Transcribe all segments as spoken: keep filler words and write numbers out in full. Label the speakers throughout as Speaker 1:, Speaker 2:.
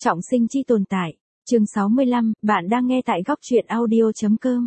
Speaker 1: Trọng sinh chi tồn tại. Chương sáu mươi lăm, bạn đang nghe tại góc truyện audio chấm com.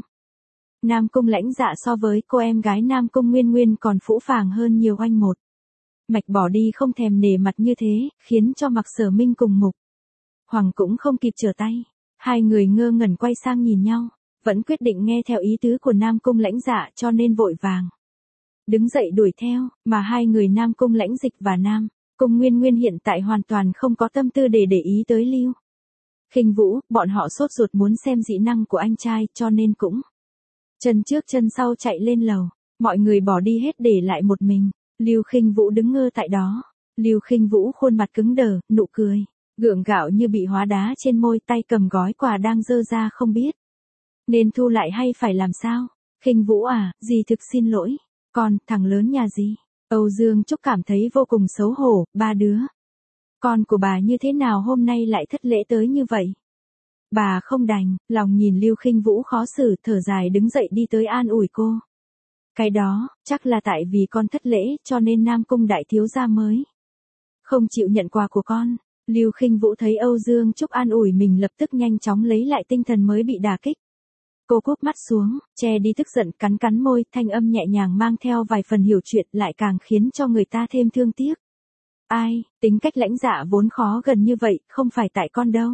Speaker 1: Nam Cung Lãnh Dạ so với cô em gái Nam Cung Nguyên Nguyên còn phũ phàng hơn nhiều oanh một. Mạch bỏ đi không thèm nể mặt như thế, khiến cho Mặc Sở Minh cùng Mục Hoàng cũng không kịp trở tay. Hai người ngơ ngẩn quay sang nhìn nhau, vẫn quyết định nghe theo ý tứ của Nam Cung Lãnh Dạ cho nên vội vàng đứng dậy đuổi theo, mà hai người Nam Cung Lãnh Dịch và Nam Cung Nguyên Nguyên hiện tại hoàn toàn không có tâm tư để để ý tới Lưu Khinh Vũ, bọn họ sốt ruột muốn xem dị năng của anh trai cho nên cũng chân trước chân sau chạy lên lầu, mọi người bỏ đi hết để lại một mình. Lưu Khinh Vũ đứng ngơ tại đó. Lưu Khinh Vũ khuôn mặt cứng đờ, nụ cười gượng gạo như bị hóa đá trên môi, tay cầm gói quà đang dơ ra không biết nên thu lại hay phải làm sao. Khinh Vũ à, dì thực xin lỗi, con, thằng lớn nhà dì. Âu Dương Trúc cảm thấy vô cùng xấu hổ, ba đứa con của bà như thế nào hôm nay lại thất lễ tới như vậy. Bà không đành lòng nhìn Lưu Khinh Vũ khó xử, thở dài đứng dậy đi tới an ủi cô. Cái đó, chắc là tại vì con thất lễ cho nên Nam Cung đại thiếu gia mới không chịu nhận quà của con. Lưu Khinh Vũ thấy Âu Dương Trúc an ủi mình lập tức nhanh chóng lấy lại tinh thần mới bị đả kích. Cô cúp mắt xuống, che đi tức giận, cắn cắn môi, thanh âm nhẹ nhàng mang theo vài phần hiểu chuyện lại càng khiến cho người ta thêm thương tiếc. Ai, tính cách Lãnh Dạ vốn khó gần như vậy, không phải tại con đâu.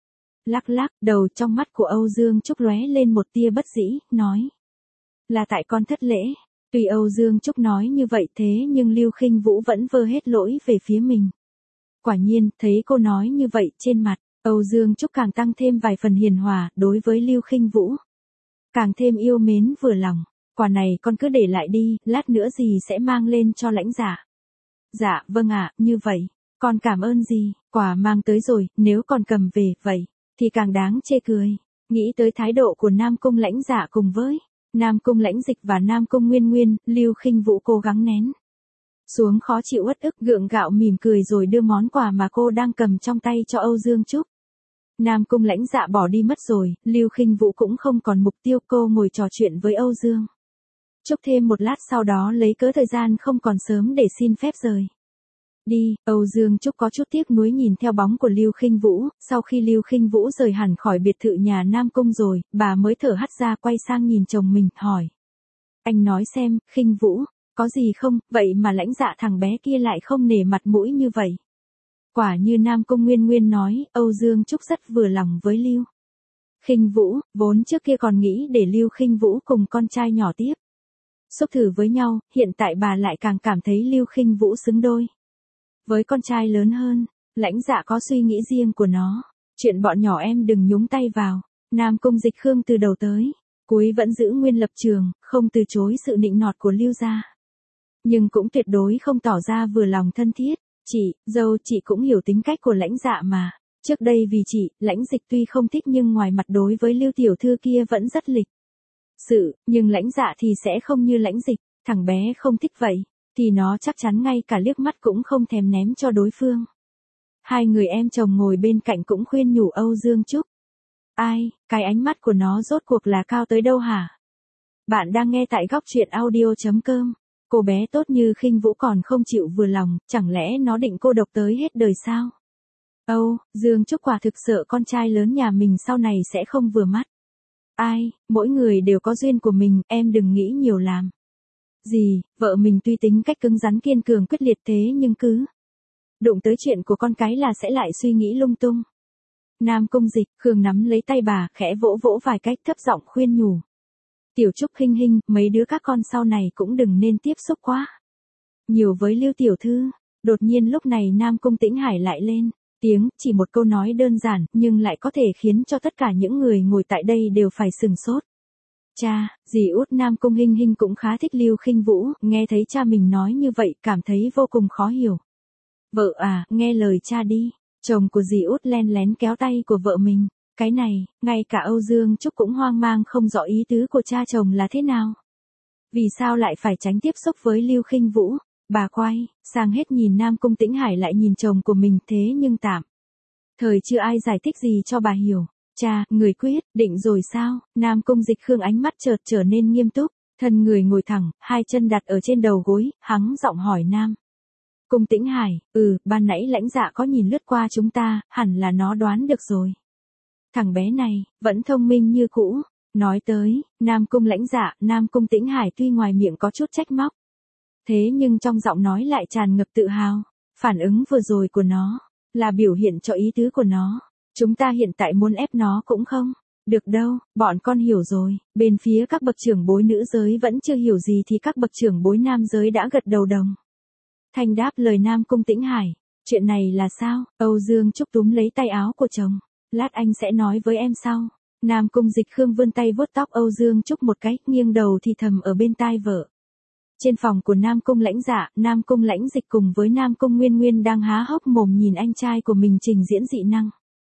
Speaker 1: Lắc lắc đầu, trong mắt của Âu Dương Trúc lóe lên một tia bất dĩ, nói. Là tại con thất lễ. Tuy Âu Dương Trúc nói như vậy thế nhưng Lưu Khinh Vũ vẫn vơ hết lỗi về phía mình. Quả nhiên, thấy cô nói như vậy, trên mặt Âu Dương Trúc càng tăng thêm vài phần hiền hòa, đối với Lưu Khinh Vũ càng thêm yêu mến vừa lòng. Quà này con cứ để lại đi, lát nữa dì sẽ mang lên cho Lãnh Dạ. Dạ, vâng ạ, như vậy, con cảm ơn dì. Quà mang tới rồi, nếu còn cầm về, vậy thì càng đáng chê cười. Nghĩ tới thái độ của Nam Cung Lãnh Dạ cùng với Nam Cung Lãnh Dịch và Nam Cung Nguyên Nguyên, Lưu Khinh Vũ cố gắng nén xuống khó chịu uất ức, gượng gạo mỉm cười rồi đưa món quà mà cô đang cầm trong tay cho Âu Dương Trúc. Nam Cung Lãnh Dạ bỏ đi mất rồi, Lưu Khinh Vũ cũng không còn mục tiêu, cô ngồi trò chuyện với Âu Dương Trúc thêm một lát, sau đó lấy cớ thời gian không còn sớm để xin phép rời đi. Âu Dương Trúc có chút tiếc nuối nhìn theo bóng của Lưu Khinh Vũ, sau khi Lưu Khinh Vũ rời hẳn khỏi biệt thự nhà Nam Cung rồi, bà mới thở hắt ra quay sang nhìn chồng mình, hỏi. Anh nói xem, Khinh Vũ, có gì không, vậy mà Lãnh Dạ thằng bé kia lại không nể mặt mũi như vậy. Quả như Nam Cung Nguyên Nguyên nói, Âu Dương Trúc rất vừa lòng với Lưu Khinh Vũ, vốn trước kia còn nghĩ để Lưu Khinh Vũ cùng con trai nhỏ tiếp xúc thử với nhau, hiện tại bà lại càng cảm thấy Lưu Khinh Vũ xứng đôi với con trai lớn hơn. Lãnh Dạ có suy nghĩ riêng của nó, chuyện bọn nhỏ em đừng nhúng tay vào. Nam Cung Dịch Khương từ đầu tới cuối vẫn giữ nguyên lập trường, không từ chối sự nịnh nọt của Lưu gia, nhưng cũng tuyệt đối không tỏ ra vừa lòng thân thiết. Chị, dâu chị cũng hiểu tính cách của Lãnh Dạ mà. Trước đây vì chị, Lãnh Dịch tuy không thích nhưng ngoài mặt đối với Lưu tiểu thư kia vẫn rất lịch sự, nhưng Lãnh Dạ thì sẽ không như Lãnh Dịch. Thằng bé không thích vậy thì nó chắc chắn ngay cả liếc mắt cũng không thèm ném cho đối phương. Hai người em chồng ngồi bên cạnh cũng khuyên nhủ Âu Dương Trúc. Ai, cái ánh mắt của nó rốt cuộc là cao tới đâu hả? Bạn đang nghe tại góc truyện audio chấm com. Cô bé tốt như Khinh Vũ còn không chịu vừa lòng, chẳng lẽ nó định cô độc tới hết đời sao? Âu Dương Trúc quả thực sợ con trai lớn nhà mình sau này sẽ không vừa mắt. Ai, mỗi người đều có duyên của mình, em đừng nghĩ nhiều làm gì. Vợ mình tuy tính cách cứng rắn kiên cường quyết liệt thế nhưng cứ đụng tới chuyện của con cái là sẽ lại suy nghĩ lung tung. Nam Cung Dịch Khương nắm lấy tay bà, khẽ vỗ vỗ vài cách, thấp giọng khuyên nhủ. Tiểu Trúc Hinh Hinh, mấy đứa các con sau này cũng đừng nên tiếp xúc quá nhiều với Lưu tiểu thư. Đột nhiên lúc này Nam Cung Tĩnh Hải lại lên tiếng, chỉ một câu nói đơn giản nhưng lại có thể khiến cho tất cả những người ngồi tại đây đều phải sừng sốt. Cha, dì út Nam Cung Hinh Hinh cũng khá thích Lưu Khinh Vũ, nghe thấy cha mình nói như vậy cảm thấy vô cùng khó hiểu. Vợ à, nghe lời cha đi. Chồng của dì út len lén kéo tay của vợ mình. Cái này, ngay cả Âu Dương Trúc cũng hoang mang không rõ ý tứ của cha chồng là thế nào. Vì sao lại phải tránh tiếp xúc với Lưu Khinh Vũ? Bà quay sang hết nhìn Nam Cung Tĩnh Hải lại nhìn chồng của mình, thế nhưng tạm thời chưa ai giải thích gì cho bà hiểu. Cha, người quyết định rồi sao? Nam Cung Dịch Khương ánh mắt chợt trở nên nghiêm túc, thân người ngồi thẳng, hai chân đặt ở trên đầu gối, hắng giọng hỏi Nam Cung Tĩnh Hải, ừ, ban nãy lãnh dạ có nhìn lướt qua chúng ta, hẳn là nó đoán được rồi. Thằng bé này, vẫn thông minh như cũ. Nói tới, Nam Cung lãnh dạ, Nam Cung Tĩnh Hải tuy ngoài miệng có chút trách móc. Thế nhưng trong giọng nói lại tràn ngập tự hào. Phản ứng vừa rồi của nó, là biểu hiện cho ý tứ của nó. Chúng ta hiện tại muốn ép nó cũng không. Được đâu, bọn con hiểu rồi. Bên phía các bậc trưởng bối nữ giới vẫn chưa hiểu gì thì các bậc trưởng bối nam giới đã gật đầu đồng. Thanh đáp lời Nam Cung Tĩnh Hải. Chuyện này là sao? Âu Dương Trúc túm lấy tay áo của chồng. Lát anh sẽ nói với em sau. Nam Cung Dịch Khương vươn tay vuốt tóc Âu Dương Trúc một cái, nghiêng đầu thì thầm ở bên tai vợ. Trên phòng của Nam Cung lãnh dạ, Nam Cung lãnh dịch cùng với Nam Cung Nguyên Nguyên đang há hốc mồm nhìn anh trai của mình trình diễn dị năng.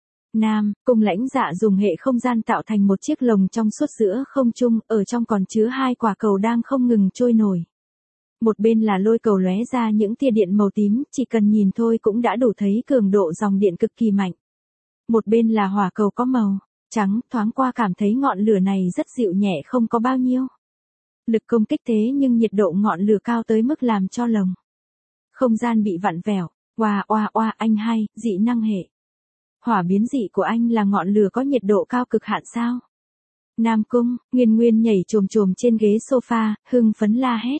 Speaker 1: Nam Cung lãnh dạ dùng hệ không gian tạo thành một chiếc lồng trong suốt giữa không trung, ở trong còn chứa hai quả cầu đang không ngừng trôi nổi. Một bên là lôi cầu lóe ra những tia điện màu tím, chỉ cần nhìn thôi cũng đã đủ thấy cường độ dòng điện cực kỳ mạnh. Một bên là hỏa cầu có màu trắng, thoáng qua cảm thấy ngọn lửa này rất dịu nhẹ không có bao nhiêu lực công kích, thế nhưng nhiệt độ ngọn lửa cao tới mức làm cho lồng không gian bị vặn vẹo. Oa oa oa, anh hay, dị năng hệ hỏa biến dị của anh là ngọn lửa có nhiệt độ cao cực hạn sao? Nam Cung Nguyên Nguyên nhảy chồm chồm trên ghế sofa, hưng phấn la hét.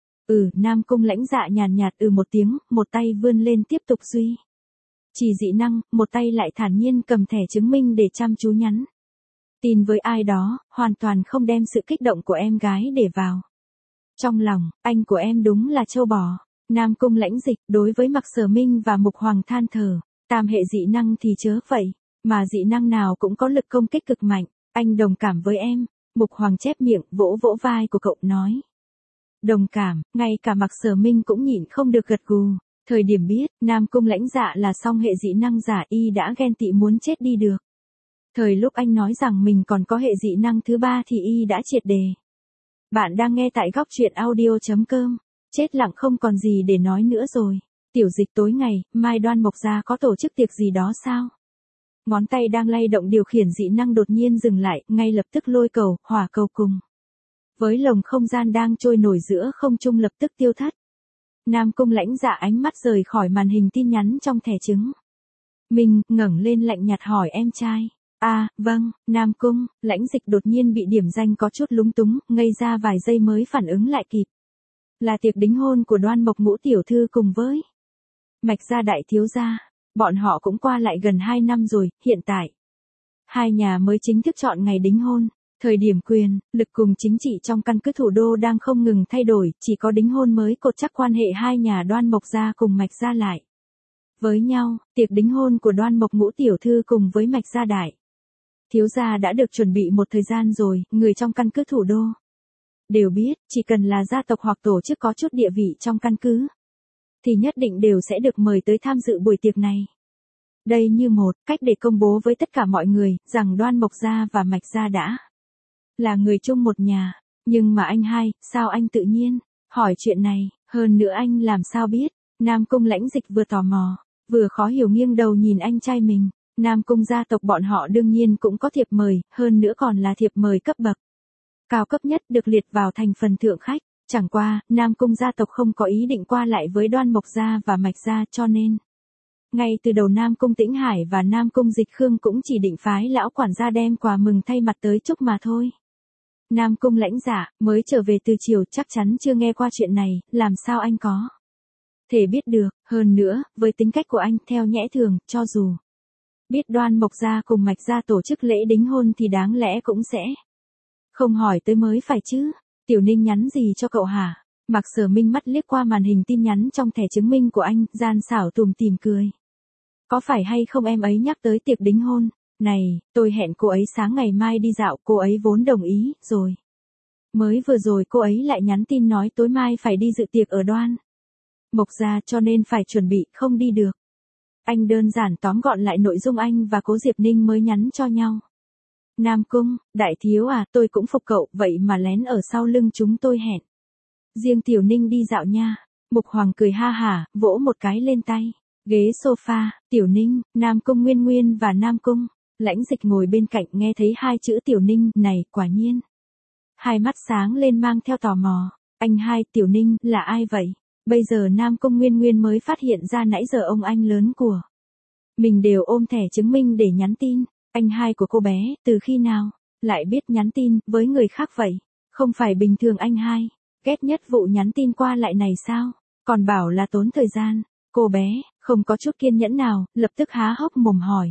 Speaker 1: Ừ, Nam Cung lãnh dạ nhàn nhạt ừ một tiếng, một tay vươn lên tiếp tục duy chỉ dị năng, một tay lại thản nhiên cầm thẻ chứng minh để chăm chú nhắn tin với ai đó, hoàn toàn không đem sự kích động của em gái để vào trong lòng. Anh của em đúng là trâu bò. Nam Cung lãnh dịch đối với Mạc Sở Minh và Mục Hoàng than thở. Tam hệ dị năng thì chớ vậy, mà dị năng nào cũng có lực công kích cực mạnh. Anh đồng cảm với em. Mục Hoàng chép miệng, vỗ vỗ vai của cậu nói. Đồng cảm, ngay cả Mạc Sở Minh cũng nhịn không được gật gù. Thời điểm biết, Nam Cung lãnh dạ là song hệ dị năng giả, y đã ghen tị muốn chết đi được. Thời lúc anh nói rằng mình còn có hệ dị năng thứ ba thì y đã triệt đề. Bạn đang nghe tại góc truyện audio.com. Chết lặng không còn gì để nói nữa rồi. Tiểu Dịch, tối ngày, mai Đoan Mộc gia có tổ chức tiệc gì đó sao? Ngón tay đang lay động điều khiển dị năng đột nhiên dừng lại, ngay lập tức lôi cầu, hỏa cầu cùng với lồng không gian đang trôi nổi giữa không trung lập tức tiêu thất. Nam Cung lãnh dạ ánh mắt rời khỏi màn hình tin nhắn trong thẻ chứng mình, ngẩng lên lạnh nhạt hỏi em trai. À, vâng. Nam Cung lãnh dịch đột nhiên bị điểm danh có chút lúng túng, ngây ra vài giây mới phản ứng lại kịp. Là tiệc đính hôn của Đoan Mộc Ngũ tiểu thư cùng với Mạch gia đại thiếu gia. Bọn họ cũng qua lại gần hai năm rồi, hiện tại hai nhà mới chính thức chọn ngày đính hôn. Thời điểm quyền, lực cùng chính trị trong căn cứ thủ đô đang không ngừng thay đổi, chỉ có đính hôn mới cột chắc quan hệ hai nhà Đoan Mộc gia cùng Mạch gia lại với nhau. Tiệc đính hôn của Đoan Mộc Ngũ tiểu thư cùng với Mạch gia đại thiếu gia đã được chuẩn bị một thời gian rồi, người trong căn cứ thủ đô đều biết, chỉ cần là gia tộc hoặc tổ chức có chút địa vị trong căn cứ thì nhất định đều sẽ được mời tới tham dự buổi tiệc này. Đây như một cách để công bố với tất cả mọi người rằng Đoan Mộc gia và Mạch gia đã là người chung một nhà. Nhưng mà anh hai, sao anh tự nhiên hỏi chuyện này? Hơn nữa anh làm sao biết? Nam Cung lãnh dịch vừa tò mò, vừa khó hiểu nghiêng đầu nhìn anh trai mình. Nam Cung gia tộc bọn họ đương nhiên cũng có thiệp mời, hơn nữa còn là thiệp mời cấp bậc cao cấp nhất, được liệt vào thành phần thượng khách. Chẳng qua, Nam Cung gia tộc không có ý định qua lại với Đoan Mộc gia và Mạch gia, cho nên ngay từ đầu Nam Cung Tĩnh Hải và Nam Cung Dịch Khương cũng chỉ định phái lão quản gia đem quà mừng thay mặt tới chúc mà thôi. Nam Cung lãnh dạ, mới trở về từ chiều, chắc chắn chưa nghe qua chuyện này, làm sao anh có thể biết được? Hơn nữa, với tính cách của anh, theo nhẽ thường, cho dù biết Đoan Mộc gia cùng Mạch gia tổ chức lễ đính hôn thì đáng lẽ cũng sẽ không hỏi tới mới phải chứ. Tiểu Ninh nhắn gì cho cậu hả? Mạc Sở Minh mắt liếc qua màn hình tin nhắn trong thẻ chứng minh của anh, gian xảo tùm tìm cười. Có phải hay không em ấy nhắc tới tiệc đính hôn? Này, tôi hẹn cô ấy sáng ngày mai đi dạo, cô ấy vốn đồng ý rồi. Mới vừa rồi cô ấy lại nhắn tin nói tối mai phải đi dự tiệc ở Đoan Mộc gia, cho nên phải chuẩn bị, không đi được. Anh đơn giản tóm gọn lại nội dung anh và Cố Diệp Ninh mới nhắn cho nhau. Nam Cung, đại thiếu à, tôi cũng phục cậu, vậy mà lén ở sau lưng chúng tôi hẹn riêng Tiểu Ninh đi dạo nha. Mục Hoàng cười ha hả, vỗ một cái lên tay ghế sofa. Tiểu Ninh, Nam Cung Nguyên Nguyên và Nam Cung lãnh dịch ngồi bên cạnh, nghe thấy hai chữ Tiểu Ninh này, quả nhiên hai mắt sáng lên mang theo tò mò. Anh hai, Tiểu Ninh là ai vậy? Bây giờ Nam Cung Nguyên Nguyên mới phát hiện ra nãy giờ ông anh lớn của mình đều ôm thẻ chứng minh để nhắn tin. Anh hai của cô bé, từ khi nào lại biết nhắn tin với người khác vậy? Không phải bình thường anh hai ghét nhất vụ nhắn tin qua lại này sao? Còn bảo là tốn thời gian. Cô bé không có chút kiên nhẫn nào, lập tức há hốc mồm hỏi.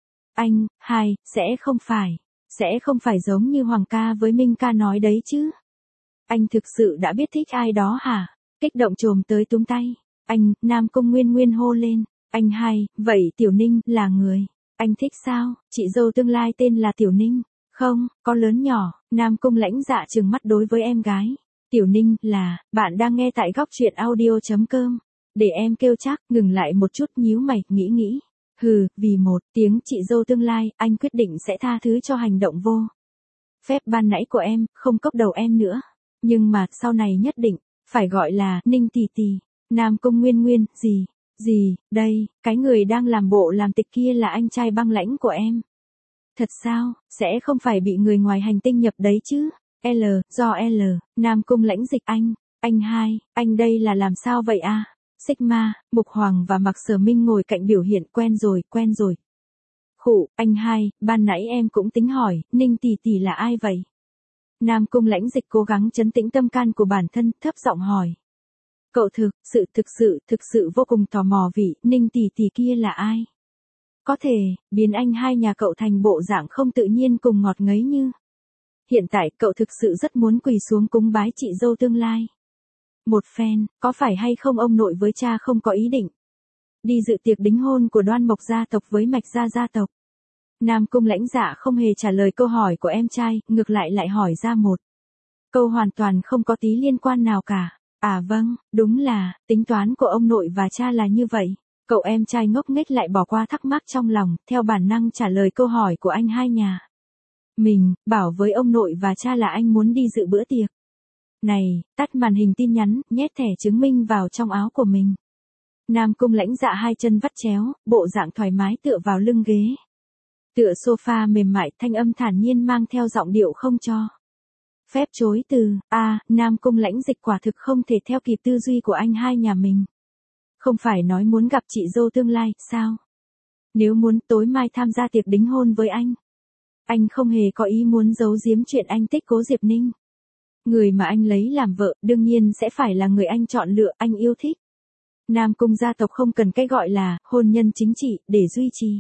Speaker 1: Anh hai, sẽ không phải, sẽ không phải giống như Hoàng ca với Minh ca nói đấy chứ? Anh thực sự đã biết thích ai đó hả? Kích động trồm tới túm tay. Anh, Nam Cung Nguyên Nguyên hô lên. Anh hai, vậy Tiểu Ninh là người anh thích sao? Chị dâu tương lai tên là Tiểu Ninh. Không, có lớn nhỏ. Nam Cung Lãnh Dạ trừng mắt đối với em gái. Tiểu Ninh là, bạn đang nghe tại góc truyện audio.com. Để em kêu chắc, ngừng lại một chút nhíu mày, nghĩ nghĩ. Hừ, vì một tiếng chị dâu tương lai, anh quyết định sẽ tha thứ cho hành động vô phép ban nãy của em, không cốc đầu em nữa. Nhưng mà, sau này nhất định, phải gọi là Ninh tỷ tỷ. Nam Cung Nguyên Nguyên, gì, gì, đây, cái người đang làm bộ làm tịch kia là anh trai băng lãnh của em. Thật sao, sẽ không phải bị người ngoài hành tinh nhập đấy chứ? L, do L, Nam Cung Lãnh Dịch anh, anh hai, anh đây là làm sao vậy à? Sigma, Mục Hoàng và Mạc Sở Minh ngồi cạnh biểu hiện quen rồi, quen rồi. Khụ, anh hai, ban nãy em cũng tính hỏi, Ninh tỷ tỷ là ai vậy? Nam Cung Lãnh Dịch cố gắng trấn tĩnh tâm can của bản thân, thấp giọng hỏi. Cậu thực, sự thực sự, thực sự vô cùng tò mò vị, Ninh tỷ tỷ kia là ai? Có thể, biến anh hai nhà cậu thành bộ dạng không tự nhiên cùng ngọt ngấy như. Hiện tại, cậu thực sự rất muốn quỳ xuống cúng bái chị dâu tương lai. Một phen, có phải hay không ông nội với cha không có ý định đi dự tiệc đính hôn của Đoan Mộc gia tộc với Mạch gia gia tộc? Nam Cung Lãnh Dạ không hề trả lời câu hỏi của em trai, ngược lại lại hỏi ra một câu hoàn toàn không có tí liên quan nào cả. À vâng, đúng là, tính toán của ông nội và cha là như vậy. Cậu em trai ngốc nghếch lại bỏ qua thắc mắc trong lòng, theo bản năng trả lời câu hỏi của anh hai nhà. Mình, bảo với ông nội và cha là anh muốn đi dự bữa tiệc này, tắt màn hình tin nhắn, nhét thẻ chứng minh vào trong áo của mình. Nam Cung Lãnh Dạ hai chân vắt chéo, bộ dạng thoải mái tựa vào lưng ghế. Tựa sofa mềm mại, thanh âm thản nhiên mang theo giọng điệu không cho phép chối từ. A, à, Nam Cung Lãnh Dịch quả thực không thể theo kịp tư duy của anh hai nhà mình. Không phải nói muốn gặp chị dâu tương lai, sao? Nếu muốn tối mai tham gia tiệc đính hôn với anh. Anh không hề có ý muốn giấu giếm chuyện anh thích Cố Diệp Ninh. Người mà anh lấy làm vợ, đương nhiên sẽ phải là người anh chọn lựa, anh yêu thích. Nam Cung gia tộc không cần cái gọi là hôn nhân chính trị để duy trì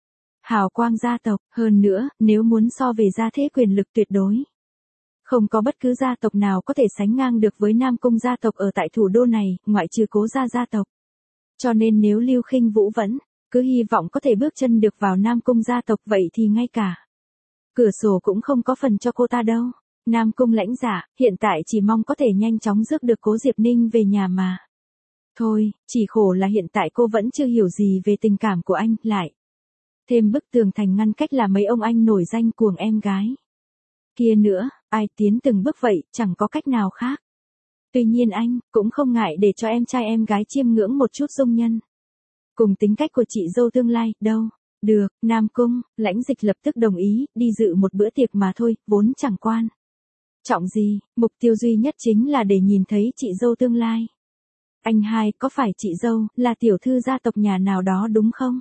Speaker 1: hào quang gia tộc. Hơn nữa, nếu muốn so về gia thế quyền lực tuyệt đối, không có bất cứ gia tộc nào có thể sánh ngang được với Nam Cung gia tộc ở tại thủ đô này, ngoại trừ Cố gia gia tộc. Cho nên nếu Lưu Khinh Vũ vẫn cứ hy vọng có thể bước chân được vào Nam Cung gia tộc vậy thì ngay cả cửa sổ cũng không có phần cho cô ta đâu. Nam Cung Lãnh Dạ, hiện tại chỉ mong có thể nhanh chóng rước được Cố Diệp Ninh về nhà mà. Thôi, chỉ khổ là hiện tại cô vẫn chưa hiểu gì về tình cảm của anh, lại thêm bức tường thành ngăn cách là mấy ông anh nổi danh cuồng em gái kia nữa, ai tiến từng bước vậy, chẳng có cách nào khác. Tuy nhiên anh, cũng không ngại để cho em trai em gái chiêm ngưỡng một chút dung nhân cùng tính cách của chị dâu tương lai, đâu. Được, Nam Cung Lãnh Dịch lập tức đồng ý, đi dự một bữa tiệc mà thôi, vốn chẳng quan trọng gì, mục tiêu duy nhất chính là để nhìn thấy chị dâu tương lai. Anh hai, có phải chị dâu là tiểu thư gia tộc nhà nào đó đúng không?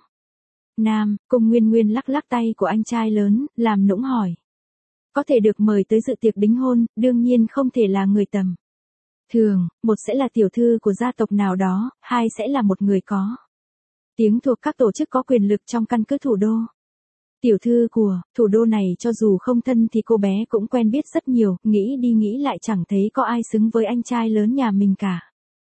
Speaker 1: Nam Cung Nguyên Nguyên lắc lắc tay của anh trai lớn, làm nũng hỏi. Có thể được mời tới dự tiệc đính hôn, đương nhiên không thể là người tầm thường, một sẽ là tiểu thư của gia tộc nào đó, hai sẽ là một người có tiếng thuộc các tổ chức có quyền lực trong căn cứ thủ đô. Tiểu thư của thủ đô này cho dù không thân thì cô bé cũng quen biết rất nhiều, nghĩ đi nghĩ lại chẳng thấy có ai xứng với anh trai lớn nhà mình cả.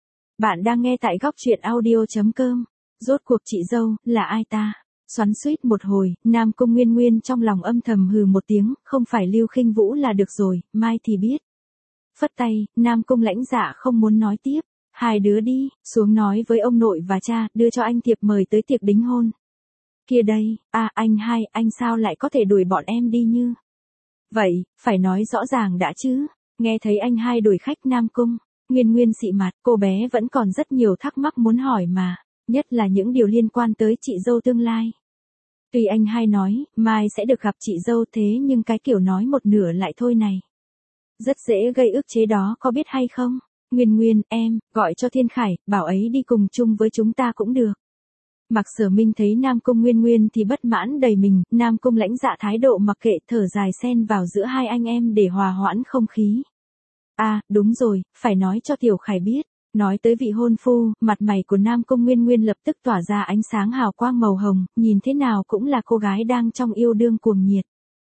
Speaker 1: Bạn đang nghe tại góc truyện audio.com. Rốt cuộc chị dâu là ai ta? Xoắn xuýt một hồi, Nam Cung Nguyên Nguyên trong lòng âm thầm hừ một tiếng, không phải Lưu Khinh Vũ là được rồi, mai thì biết. Phất tay, Nam Cung Lãnh Dạ không muốn nói tiếp. Hai đứa đi, xuống nói với ông nội và cha, đưa cho anh thiệp mời tới tiệc đính hôn. Kia đây, à anh hai, anh sao lại có thể đuổi bọn em đi như vậy, phải nói rõ ràng đã chứ. Nghe thấy anh hai đuổi khách Nam Cung Nguyên Nguyên xị mặt, cô bé vẫn còn rất nhiều thắc mắc muốn hỏi mà, nhất là những điều liên quan tới chị dâu tương lai. Tuy anh hai nói, mai sẽ được gặp chị dâu thế nhưng cái kiểu nói một nửa lại thôi này, rất dễ gây ức chế đó có biết hay không? Nguyên Nguyên, em, gọi cho Thiên Khải, bảo ấy đi cùng chung với chúng ta cũng được. Mạc Sở Minh thấy Nam Cung Nguyên Nguyên thì bất mãn đầy mình, Nam Cung Lãnh Dạ thái độ mặc kệ thở dài xen vào giữa hai anh em để hòa hoãn không khí. À, đúng rồi, phải nói cho Tiểu Khải biết. Nói tới vị hôn phu, mặt mày của Nam Cung Nguyên Nguyên lập tức tỏa ra ánh sáng hào quang màu hồng, nhìn thế nào cũng là cô gái đang trong yêu đương cuồng nhiệt.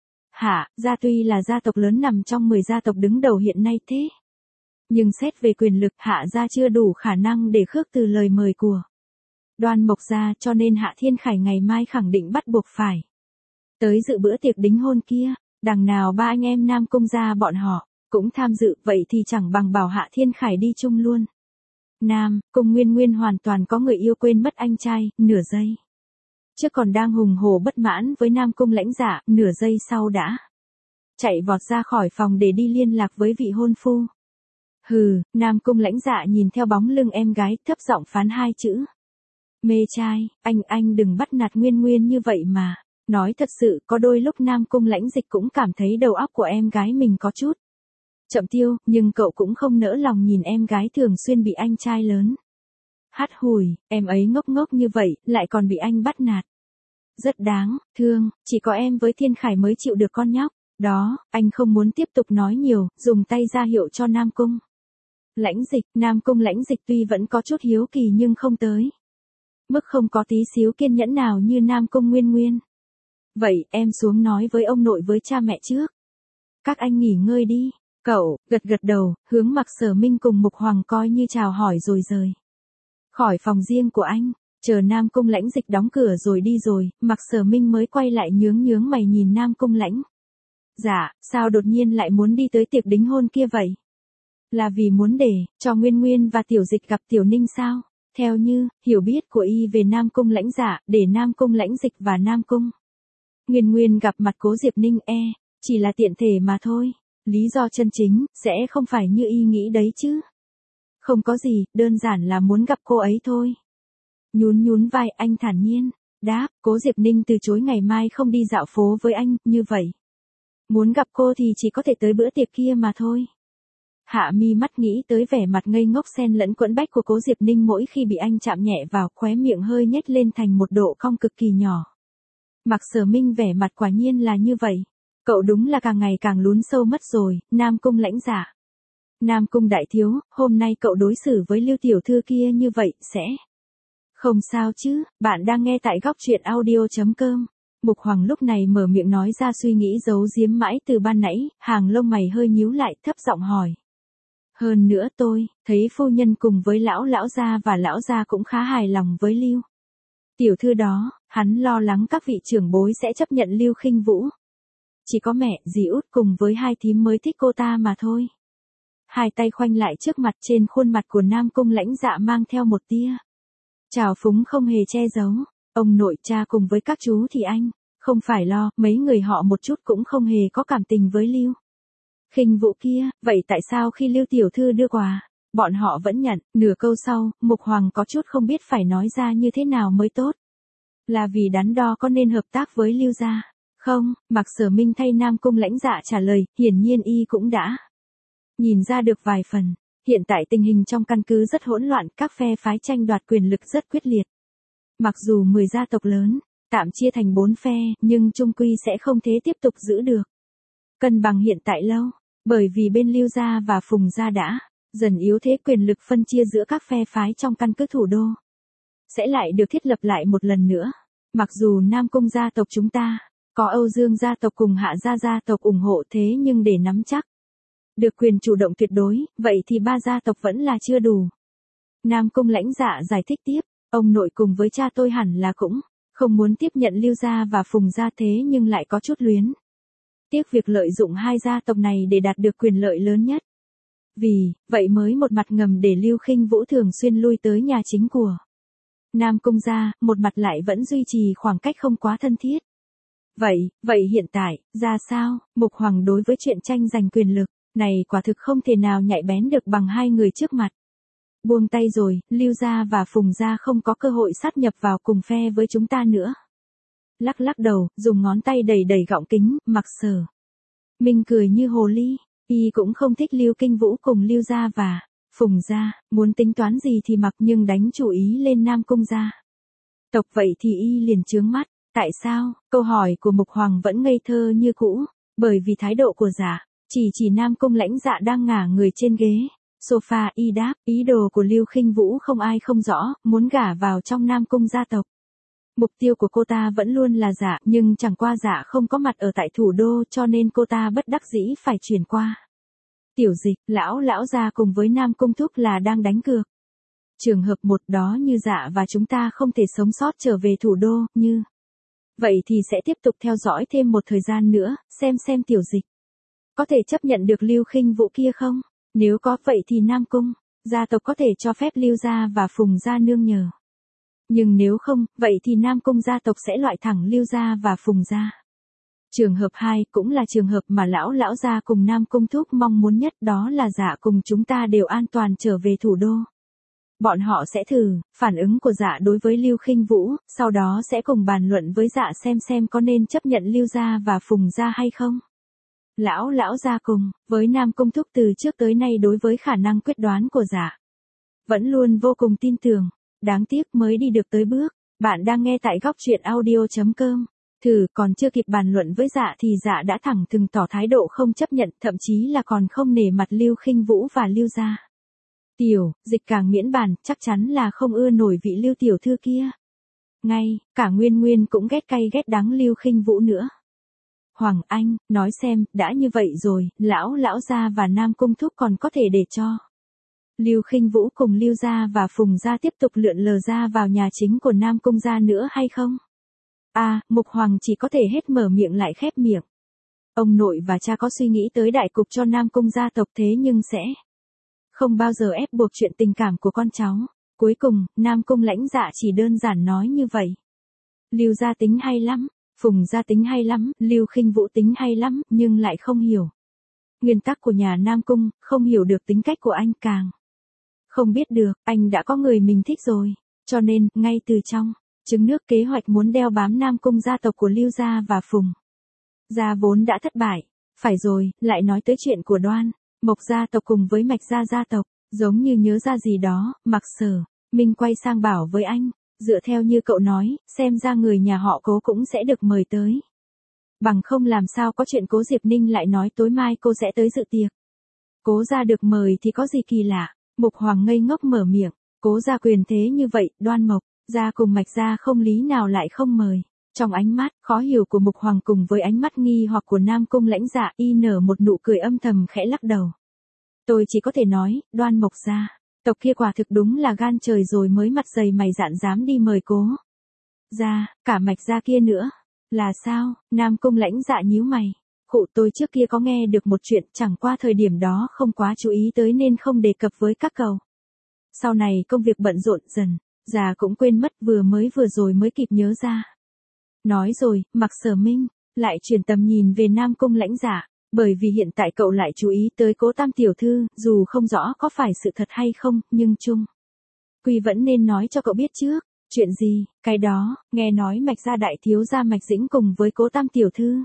Speaker 1: Hạ, gia tuy là gia tộc lớn nằm trong mười gia tộc đứng đầu hiện nay thế. Nhưng xét về quyền lực Hạ gia chưa đủ khả năng để khước từ lời mời của Đoan Mộc gia, cho nên Hạ Thiên Khải ngày mai khẳng định bắt buộc phải tới dự bữa tiệc đính hôn kia, đằng nào ba anh em Nam Cung gia bọn họ cũng tham dự, vậy thì chẳng bằng bảo Hạ Thiên Khải đi chung luôn. Nam Cung Nguyên Nguyên hoàn toàn có người yêu quên mất anh trai, nửa giây trước còn đang hùng hổ bất mãn với Nam Cung Lãnh Dạ, nửa giây sau đã chạy vọt ra khỏi phòng để đi liên lạc với vị hôn phu. Hừ, Nam Cung Lãnh Dạ nhìn theo bóng lưng em gái, thấp giọng phán hai chữ. Mê trai, anh anh đừng bắt nạt Nguyên Nguyên như vậy mà. Nói thật sự, có đôi lúc Nam Cung Lãnh Dịch cũng cảm thấy đầu óc của em gái mình có chút chậm tiêu, nhưng cậu cũng không nỡ lòng nhìn em gái thường xuyên bị anh trai lớn hắt hủi, em ấy ngốc ngốc như vậy, lại còn bị anh bắt nạt. Rất đáng thương, chỉ có em với Thiên Khải mới chịu được con nhóc. Đó, anh không muốn tiếp tục nói nhiều, dùng tay ra hiệu cho Nam Cung Lãnh Dịch. Nam Cung Lãnh Dịch tuy vẫn có chút hiếu kỳ nhưng không tới mức không có tí xíu kiên nhẫn nào như Nam Cung Nguyên Nguyên. Vậy, em xuống nói với ông nội với cha mẹ trước. Các anh nghỉ ngơi đi. Cậu, gật gật đầu, hướng Mạc Sở Minh cùng Mục Hoàng coi như chào hỏi rồi rời khỏi phòng riêng của anh. Chờ Nam Cung Lãnh Dịch đóng cửa rồi đi rồi, Mạc Sở Minh mới quay lại nhướng nhướng mày nhìn Nam Cung Lãnh. Dạ, sao đột nhiên lại muốn đi tới tiệc đính hôn kia vậy? Là vì muốn để cho Nguyên Nguyên và Tiểu Dịch gặp Tiểu Ninh sao? Theo như hiểu biết của y về Nam Cung Lãnh Dạ, để Nam Cung Lãnh Dịch và Nam Cung Nguyên Nguyên gặp mặt Cố Diệp Ninh e, chỉ là tiện thể mà thôi. Lý do chân chính sẽ không phải như y nghĩ đấy chứ. Không có gì, đơn giản là muốn gặp cô ấy thôi. Nhún nhún vai anh thản nhiên đáp. Cố Diệp Ninh từ chối ngày mai không đi dạo phố với anh, như vậy muốn gặp cô thì chỉ có thể tới bữa tiệc kia mà thôi. Hạ mi mắt nghĩ tới vẻ mặt ngây ngốc xen lẫn quẫn bách của Cố Diệp Ninh mỗi khi bị anh chạm nhẹ vào, khóe miệng hơi nhếch lên thành một độ cong cực kỳ nhỏ. Mạc Sở Minh vẻ mặt quả nhiên là như vậy. Cậu đúng là càng ngày càng lún sâu mất rồi, Nam Cung Lãnh Dạ. Nam Cung đại thiếu, hôm nay cậu đối xử với Lưu tiểu thư kia như vậy, sẽ không sao chứ? Bạn đang nghe tại góc truyện audio chấm com. Mục Hoàng lúc này mở miệng nói ra suy nghĩ giấu giếm mãi từ ban nãy, hàng lông mày hơi nhíu lại, thấp giọng hỏi. Hơn nữa tôi, thấy phu nhân cùng với lão lão gia và lão gia cũng khá hài lòng với Lưu tiểu thư đó, hắn lo lắng các vị trưởng bối sẽ chấp nhận Lưu Khinh Vũ. Chỉ có mẹ, dì út cùng với hai thím mới thích cô ta mà thôi. Hai tay khoanh lại trước mặt, trên khuôn mặt của Nam Cung Lãnh Dạ mang theo một tia trào phúng không hề che giấu. Ông nội cha cùng với các chú thì anh không phải lo, mấy người họ một chút cũng không hề có cảm tình với Lưu Khinh Vũ kia, vậy tại sao khi Lưu tiểu thư đưa quà, bọn họ vẫn nhận? Nửa câu sau, Mục Hoàng có chút không biết phải nói ra như thế nào mới tốt. Là vì đắn đo có nên hợp tác với Lưu gia không? Mạc Sở Minh thay Nam Cung Lãnh Dạ trả lời, hiển nhiên y cũng đã nhìn ra được vài phần. Hiện tại tình hình trong căn cứ rất hỗn loạn, các phe phái tranh đoạt quyền lực rất quyết liệt. Mặc dù mười gia tộc lớn tạm chia thành bốn phe, nhưng chung quy sẽ không thể tiếp tục giữ được cân bằng hiện tại lâu, bởi vì bên Lưu gia và Phùng gia đã dần yếu thế, quyền lực phân chia giữa các phe phái trong căn cứ thủ đô sẽ lại được thiết lập lại một lần nữa. Mặc dù Nam Cung gia tộc chúng ta có Âu Dương gia tộc cùng Hạ gia gia tộc ủng hộ, thế nhưng để nắm chắc được quyền chủ động tuyệt đối, vậy thì ba gia tộc vẫn là chưa đủ. Nam Cung Lãnh Dạ giải thích tiếp, ông nội cùng với cha tôi hẳn là cũng không muốn tiếp nhận Lưu gia và Phùng gia, thế nhưng lại có chút luyến tiếc việc lợi dụng hai gia tộc này để đạt được quyền lợi lớn nhất. Vì vậy mới một mặt ngầm để Lưu Khinh Vũ thường xuyên lui tới nhà chính của Nam Cung gia, một mặt lại vẫn duy trì khoảng cách không quá thân thiết. Vậy, vậy hiện tại, ra sao? Mục Hoàng đối với chuyện tranh giành quyền lực này quả thực không thể nào nhạy bén được bằng hai người trước mặt. Buông tay rồi, Lưu gia và Phùng gia không có cơ hội sát nhập vào cùng phe với chúng ta nữa. Lắc lắc đầu, dùng ngón tay đẩy đẩy gọng kính, Mạc Sở Minh cười như hồ ly, y cũng không thích Lưu Kinh Vũ cùng Lưu gia và Phùng gia, muốn tính toán gì thì mặc nhưng đánh chủ ý lên Nam Cung gia tộc vậy thì y liền chướng mắt. Tại sao? Câu hỏi của Mục Hoàng vẫn ngây thơ như cũ, bởi vì thái độ của Dạ, chỉ chỉ Nam Cung Lãnh Dạ đang ngả người trên ghế sofa, y đáp, ý đồ của Lưu Khinh Vũ không ai không rõ, muốn gả vào trong Nam Cung gia tộc. Mục tiêu của cô ta vẫn luôn là Dạ, nhưng chẳng qua Dạ không có mặt ở tại thủ đô cho nên cô ta bất đắc dĩ phải chuyển qua. Tiểu Dịch, lão lão gia cùng với Nam Cung Thúc là đang đánh cược. Trường hợp một đó như Dạ và chúng ta không thể sống sót trở về thủ đô, như vậy thì sẽ tiếp tục theo dõi thêm một thời gian nữa, xem xem Tiểu Dịch có thể chấp nhận được Lưu Khinh Vũ kia không? Nếu có vậy thì Nam Cung gia tộc có thể cho phép Lưu gia và Phùng gia nương nhờ. Nhưng nếu không, vậy thì Nam Cung gia tộc sẽ loại thẳng Lưu gia và Phùng gia. Trường hợp hai cũng là trường hợp mà lão lão gia cùng Nam Cung Thúc mong muốn nhất, đó là Dạ cùng chúng ta đều an toàn trở về thủ đô. Bọn họ sẽ thử phản ứng của Dạ đối với Lưu Khinh Vũ, sau đó sẽ cùng bàn luận với Dạ xem xem có nên chấp nhận Lưu gia và Phùng gia hay không. Lão lão gia cùng với Nam Cung Thúc từ trước tới nay đối với khả năng quyết đoán của Dạ vẫn luôn vô cùng tin tưởng. Đáng tiếc mới đi được tới bước. Bạn đang nghe tại góc truyện audio chấm com. Thử còn chưa kịp bàn luận với Dạ thì Dạ đã thẳng thừng tỏ thái độ không chấp nhận, thậm chí là còn không nể mặt Lưu Khinh Vũ và Lưu gia. Tiểu Dịch càng miễn bàn, chắc chắn là không ưa nổi vị Lưu tiểu thư kia. Ngay, cả Nguyên Nguyên cũng ghét cay ghét đắng Lưu Khinh Vũ nữa. Hoàng Anh, nói xem, đã như vậy rồi, lão lão gia và Nam Cung Thúc còn có thể để cho Lưu Khinh Vũ cùng Lưu gia và Phùng gia tiếp tục lượn lờ ra vào nhà chính của Nam Cung gia nữa hay không? À, Mục Hoàng chỉ có thể hết mở miệng lại khép miệng. Ông nội và cha có suy nghĩ tới đại cục cho Nam Cung gia tộc thế nhưng sẽ không bao giờ ép buộc chuyện tình cảm của con cháu. Cuối cùng, Nam Cung Lãnh Dạ chỉ đơn giản nói như vậy. Lưu gia tính hay lắm, Phùng gia tính hay lắm, Lưu Khinh Vũ tính hay lắm, nhưng lại không hiểu nguyên tắc của nhà Nam Cung, không hiểu được tính cách của anh, càng không biết được, anh đã có người mình thích rồi. Cho nên, ngay từ trong trứng nước kế hoạch muốn đeo bám Nam Cung gia tộc của Lưu gia và Phùng gia vốn đã thất bại. Phải rồi, lại nói tới chuyện của Đoan Mộc gia tộc cùng với Mạch gia gia tộc, giống như nhớ ra gì đó, Mặc Sở Minh quay sang bảo với anh, dựa theo như cậu nói, xem ra người nhà họ Cố cũng sẽ được mời tới. Bằng không làm sao có chuyện Cố Diệp Ninh lại nói tối mai cô sẽ tới dự tiệc. Cố gia được mời thì có gì kỳ lạ. Mục Hoàng ngây ngốc mở miệng, Cố gia quyền thế như vậy, Đoan Mộc gia cùng Mạch gia không lý nào lại không mời. Trong ánh mắt khó hiểu của Mục Hoàng cùng với ánh mắt nghi hoặc của Nam Cung Lãnh Dạ, y nở một nụ cười âm thầm khẽ lắc đầu. Tôi chỉ có thể nói, Đoan Mộc gia tộc kia quả thực đúng là gan trời rồi mới mặt dày mày dạn dám đi mời Cố gia, cả Mạch gia kia nữa. Là sao? Nam Cung Lãnh Dạ nhíu mày. Khụ, tôi trước kia có nghe được một chuyện, chẳng qua thời điểm đó không quá chú ý tới nên không đề cập với các cậu. Sau này công việc bận rộn dần, già cũng quên mất, vừa mới vừa rồi mới kịp nhớ ra. Nói rồi, Mặc Sở Minh lại chuyển tầm nhìn về Nam Cung Lãnh Dạ, bởi vì hiện tại cậu lại chú ý tới Cố Tam tiểu thư, dù không rõ có phải sự thật hay không, nhưng chung quy vẫn nên nói cho cậu biết trước. Chuyện gì? Cái đó, nghe nói Mạch gia đại thiếu gia Mạch Dĩnh cùng với Cố Tam tiểu thư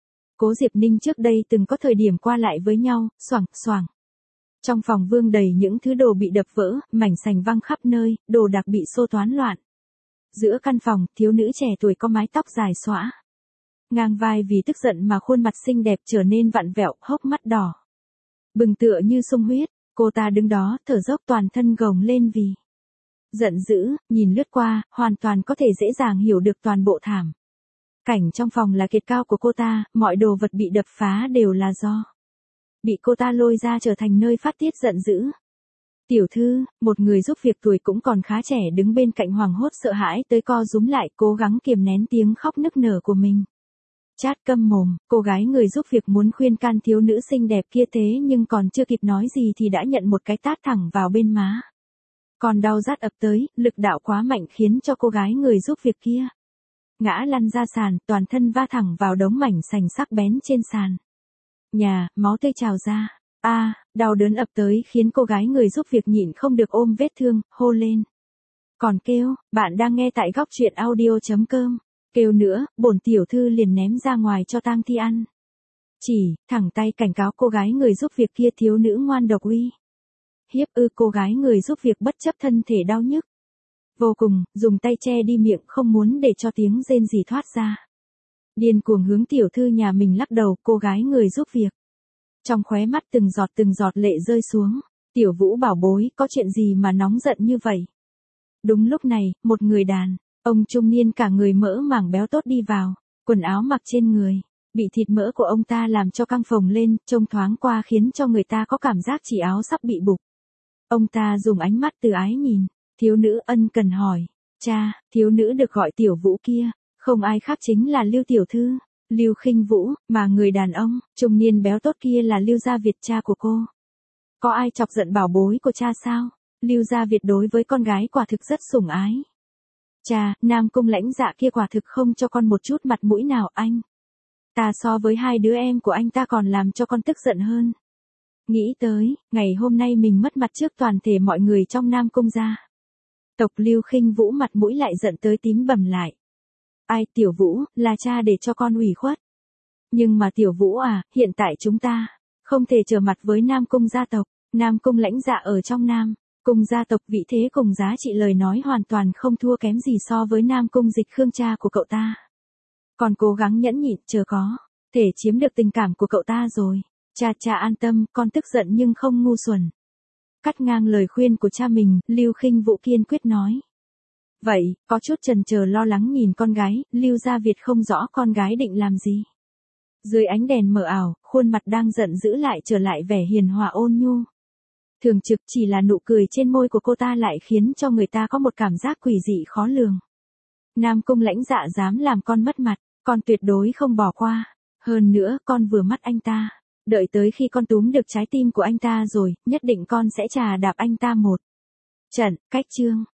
Speaker 1: Cố Diệp Ninh trước đây từng có thời điểm qua lại với nhau, xoảng xoảng. Trong phòng vương đầy những thứ đồ bị đập vỡ, mảnh sành văng khắp nơi, đồ đạc bị xô toán loạn. Giữa căn phòng, thiếu nữ trẻ tuổi có mái tóc dài xõa ngang vai vì tức giận mà khuôn mặt xinh đẹp trở nên vặn vẹo, hốc mắt đỏ bừng tựa như sung huyết. Cô ta đứng đó, thở dốc toàn thân gồng lên vì giận dữ, nhìn lướt qua, hoàn toàn có thể dễ dàng hiểu được toàn bộ thảm cảnh trong phòng là kiệt cao của cô ta, mọi đồ vật bị đập phá đều là do bị cô ta lôi ra trở thành nơi phát tiết giận dữ. Tiểu thư, một người giúp việc tuổi cũng còn khá trẻ đứng bên cạnh hoảng hốt sợ hãi tới co rúm lại, cố gắng kiềm nén tiếng khóc nức nở của mình. Chát câm mồm, cô gái người giúp việc muốn khuyên can thiếu nữ xinh đẹp kia thế nhưng còn chưa kịp nói gì thì đã nhận một cái tát thẳng vào bên má. Còn đau rát ập tới, lực đạo quá mạnh khiến cho cô gái người giúp việc kia ngã lăn ra sàn, toàn thân va thẳng vào đống mảnh sành sắc bén trên sàn nhà, máu tươi trào ra. A, à, đau đớn ập tới khiến cô gái người giúp việc nhịn không được ôm vết thương, hô lên. Còn kêu, bạn đang nghe tại góc truyện audio chấm com. Kêu nữa, bổn tiểu thư liền ném ra ngoài cho tang thi ăn. Chỉ, thẳng tay cảnh cáo cô gái người giúp việc kia, thiếu nữ ngoan độc uy hiếp ư? Cô gái người giúp việc bất chấp thân thể đau nhức vô cùng, dùng tay che đi miệng không muốn để cho tiếng rên rỉ thoát ra. Điên cuồng hướng tiểu thư nhà mình lắc đầu, cô gái người giúp việc. Trong khóe mắt từng giọt từng giọt lệ rơi xuống. Tiểu Vũ bảo bối, có chuyện gì mà nóng giận như vậy? Đúng lúc này, một người đàn, ông trung niên cả người mỡ màng béo tốt đi vào, quần áo mặc trên người, bị thịt mỡ của ông ta làm cho căng phồng lên, trông thoáng qua khiến cho người ta có cảm giác chỉ áo sắp bị bục. Ông ta dùng ánh mắt từ ái nhìn, thiếu nữ ân cần hỏi, cha, thiếu nữ được gọi Tiểu Vũ kia, không ai khác chính là Lưu tiểu thư, Lưu Khinh Vũ, mà người đàn ông, trung niên béo tốt kia là Lưu Gia Việt, cha của cô. Có ai chọc giận bảo bối của cha sao? Lưu Gia Việt đối với con gái quả thực rất sủng ái. Cha, Nam Cung Lãnh Dạ kia quả thực không cho con một chút mặt mũi nào anh. Ta so với hai đứa em của anh ta còn làm cho con tức giận hơn. Nghĩ tới, ngày hôm nay mình mất mặt trước toàn thể mọi người trong Nam Cung gia. Tộc Lưu Khinh Vũ mặt mũi lại giận tới tím bầm lại. Ai, Tiểu Vũ, là cha để cho con ủy khuất. Nhưng mà Tiểu Vũ à, hiện tại chúng ta không thể trở mặt với Nam Cung gia tộc. Nam Cung Lãnh Dạ ở trong Nam Cung gia tộc vị thế cùng giá trị lời nói hoàn toàn không thua kém gì so với Nam Cung Dịch Khương cha của cậu ta. Còn cố gắng nhẫn nhịn chờ có thể chiếm được tình cảm của cậu ta rồi. Cha cha an tâm, con tức giận nhưng không ngu xuẩn. Cắt ngang lời khuyên của cha mình, Lưu Khinh Vũ kiên quyết nói. Vậy, có chút chần chờ lo lắng nhìn con gái, Lưu Gia Việt không rõ con gái định làm gì. Dưới ánh đèn mờ ảo, khuôn mặt đang giận dữ lại trở lại vẻ hiền hòa ôn nhu. Thường trực chỉ là nụ cười trên môi của cô ta lại khiến cho người ta có một cảm giác quỷ dị khó lường. Nam Cung Lãnh Dạ dám làm con mất mặt, con tuyệt đối không bỏ qua. Hơn nữa, con vừa mắt anh ta. Đợi tới khi con túm được trái tim của anh ta rồi, nhất định con sẽ trà đạp anh ta một trận. Cách chương